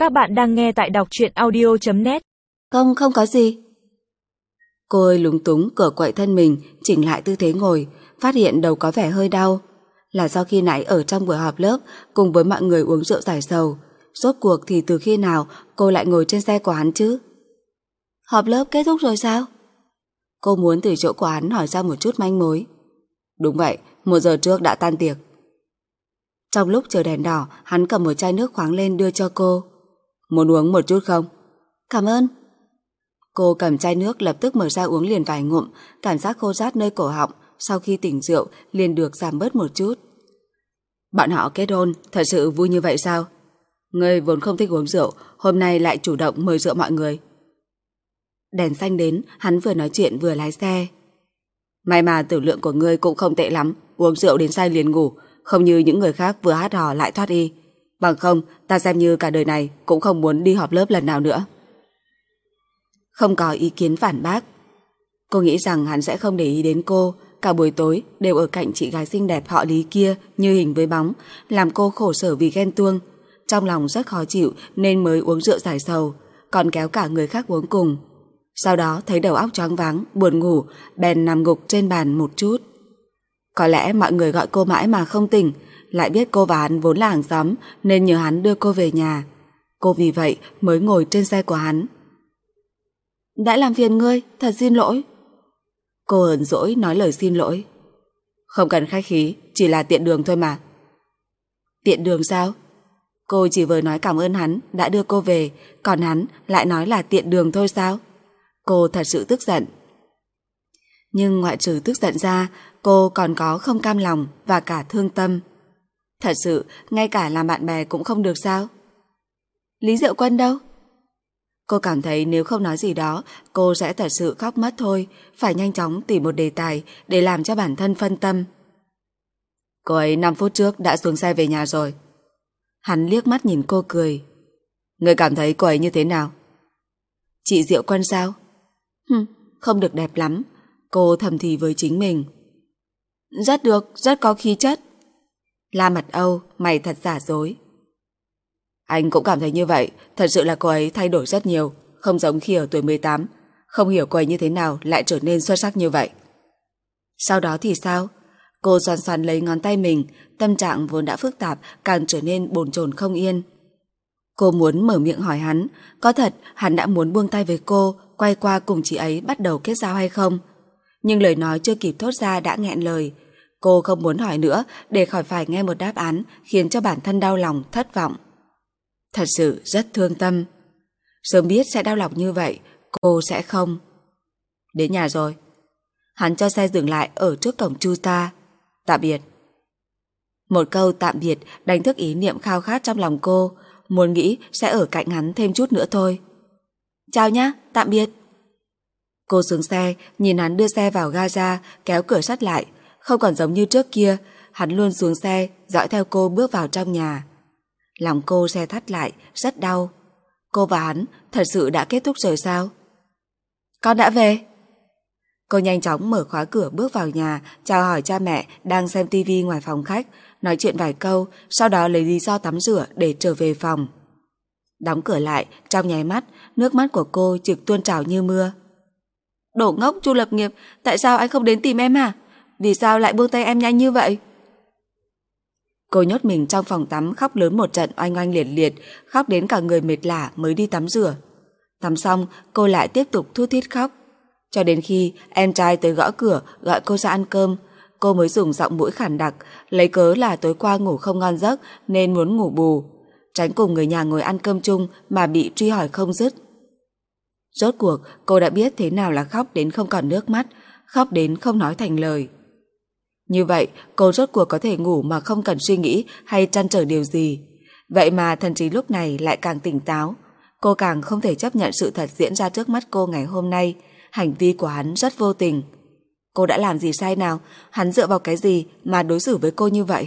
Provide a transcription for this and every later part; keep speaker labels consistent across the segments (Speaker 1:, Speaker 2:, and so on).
Speaker 1: Các bạn đang nghe tại đọc truyện audio.net.
Speaker 2: Không có gì. Cô ơi lúng túng cựa quậy thân mình, chỉnh lại tư thế ngồi, phát hiện đầu có vẻ hơi đau. Là do khi nãy ở trong buổi họp lớp cùng với mọi người uống rượu giải sầu. Rốt cuộc thì từ khi nào cô lại ngồi trên xe của hắn chứ? Họp lớp kết thúc rồi sao? Cô muốn từ chỗ của hắn hỏi ra một chút manh mối. Đúng vậy, 1 giờ trước đã tan tiệc. Trong lúc chờ đèn đỏ, hắn cầm một chai nước khoáng lên đưa cho cô. Muốn uống một chút không? Cảm ơn. Cô cầm chai nước lập tức mở ra uống liền vài ngụm, cảm giác khô rát nơi cổ họng sau khi tỉnh rượu liền được giảm bớt một chút. Bọn họ kết hôn, thật sự vui như vậy sao? Ngươi vốn không thích uống rượu, hôm nay lại chủ động mời rượu mọi người. Đèn xanh đến, hắn vừa nói chuyện vừa lái xe. May mà tử lượng của ngươi cũng không tệ lắm, uống rượu đến say liền ngủ, không như những người khác vừa hát hò lại thoát y. Bằng không, ta xem như cả đời này cũng không muốn đi họp lớp lần nào nữa. Không có ý kiến phản bác. Cô nghĩ rằng hắn sẽ không để ý đến cô, cả buổi tối đều ở cạnh chị gái xinh đẹp họ Lý kia như hình với bóng, làm cô khổ sở vì ghen tuông. Trong lòng rất khó chịu nên mới uống rượu giải sầu, còn kéo cả người khác uống cùng. Sau đó thấy đầu óc choáng váng, buồn ngủ, bèn nằm gục trên bàn một chút. Có lẽ mọi người gọi cô mãi mà không tỉnh, lại biết cô và hắn vốn là hàng xóm nên nhờ hắn đưa cô về nhà. Cô vì vậy mới ngồi trên xe của hắn. Đã làm phiền ngươi, thật xin lỗi. Cô hờn dỗi nói lời xin lỗi. Không cần khách khí, chỉ là tiện đường thôi mà. Tiện đường sao? Cô chỉ vừa nói cảm ơn hắn đã đưa cô về, còn hắn lại nói là tiện đường thôi sao? Cô thật sự tức giận. Nhưng ngoại trừ tức giận ra, cô còn có không cam lòng và cả thương tâm. Thật sự, ngay cả làm bạn bè cũng không được sao? Lý Diệu Quân đâu? Cô cảm thấy nếu không nói gì đó, cô sẽ thật sự khóc mất thôi, phải nhanh chóng tìm một đề tài để làm cho bản thân phân tâm. Cô ấy 5 phút trước đã xuống xe về nhà rồi. Hắn liếc mắt nhìn cô cười. Người cảm thấy cô ấy như thế nào? Chị Diệu Quân sao? Không được đẹp lắm. Cô thầm thì với chính mình. Rất được, rất có khí chất. La Mật Âu, mày thật giả dối. Anh cũng cảm thấy như vậy. Thật sự là cô ấy thay đổi rất nhiều, không giống khi ở tuổi 18. Không hiểu cô ấy như thế nào lại trở nên xuất sắc như vậy. Sau đó thì sao? Cô xoắn xoắn lấy ngón tay mình, tâm trạng vốn đã phức tạp càng trở nên bồn chồn không yên. Cô muốn mở miệng hỏi hắn, có thật hắn đã muốn buông tay với cô, quay qua cùng chị ấy bắt đầu kết giao hay không? Nhưng lời nói chưa kịp thốt ra đã nghẹn lời. Cô không muốn hỏi nữa để khỏi phải nghe một đáp án khiến cho bản thân đau lòng, thất vọng. Thật sự rất thương tâm. Sớm biết sẽ đau lòng như vậy, cô sẽ không. Đến nhà rồi. Hắn cho xe dừng lại ở trước cổng Chu ta. Tạm biệt. Một câu tạm biệt đánh thức ý niệm khao khát trong lòng cô, muốn nghĩ sẽ ở cạnh hắn thêm chút nữa thôi. Chào nhá, tạm biệt. Cô xuống xe, nhìn hắn đưa xe vào ga, kéo cửa sắt lại. Không còn giống như trước kia, hắn luôn xuống xe, dõi theo cô bước vào trong nhà. Lòng cô xe thắt lại, rất đau. Cô và hắn thật sự đã kết thúc rồi sao? Con đã về. Cô nhanh chóng mở khóa cửa bước vào nhà, chào hỏi cha mẹ đang xem tivi ngoài phòng khách, nói chuyện vài câu, sau đó lấy lý do tắm rửa để trở về phòng. Đóng cửa lại, trong nháy mắt, nước mắt của cô trực tuôn trào như mưa. Đồ ngốc Chu Lập Nghiệp, tại sao anh không đến tìm em à? Vì sao lại buông tay em nhanh như vậy? Cô nhốt mình trong phòng tắm khóc lớn một trận oanh oanh liệt liệt, khóc đến cả người mệt lả mới đi tắm rửa. Tắm xong, cô lại tiếp tục thút thít khóc. Cho đến khi em trai tới gõ cửa gọi cô ra ăn cơm, cô mới dùng giọng mũi khản đặc, lấy cớ là tối qua ngủ không ngon giấc nên muốn ngủ bù, tránh cùng người nhà ngồi ăn cơm chung mà bị truy hỏi không dứt. Rốt cuộc cô đã biết thế nào là khóc đến không còn nước mắt, khóc đến không nói thành lời. Như vậy cô rốt cuộc có thể ngủ mà không cần suy nghĩ hay trăn trở điều gì. Vậy mà thần trí lúc này lại càng tỉnh táo. Cô càng không thể chấp nhận sự thật diễn ra trước mắt cô ngày hôm nay. Hành vi của hắn rất vô tình. Cô đã làm gì sai nào? Hắn dựa vào cái gì mà đối xử với cô như vậy?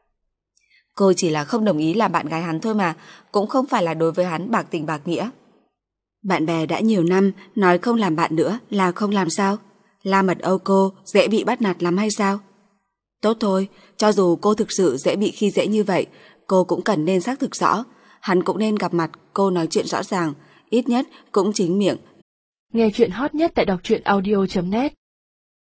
Speaker 2: Cô chỉ là không đồng ý làm bạn gái hắn thôi mà, cũng không phải là đối với hắn bạc tình bạc nghĩa. Bạn bè đã nhiều năm, nói không làm bạn nữa là không làm sao? La Mật Âu cô dễ bị bắt nạt lắm hay sao? Tốt thôi, cho dù cô thực sự dễ bị khi dễ như vậy, cô cũng cần nên xác thực rõ. hắn cũng nên gặp mặt cô nói chuyện rõ ràng, ít nhất cũng chính miệng.
Speaker 1: Nghe chuyện hot nhất tại đọc truyện audio.net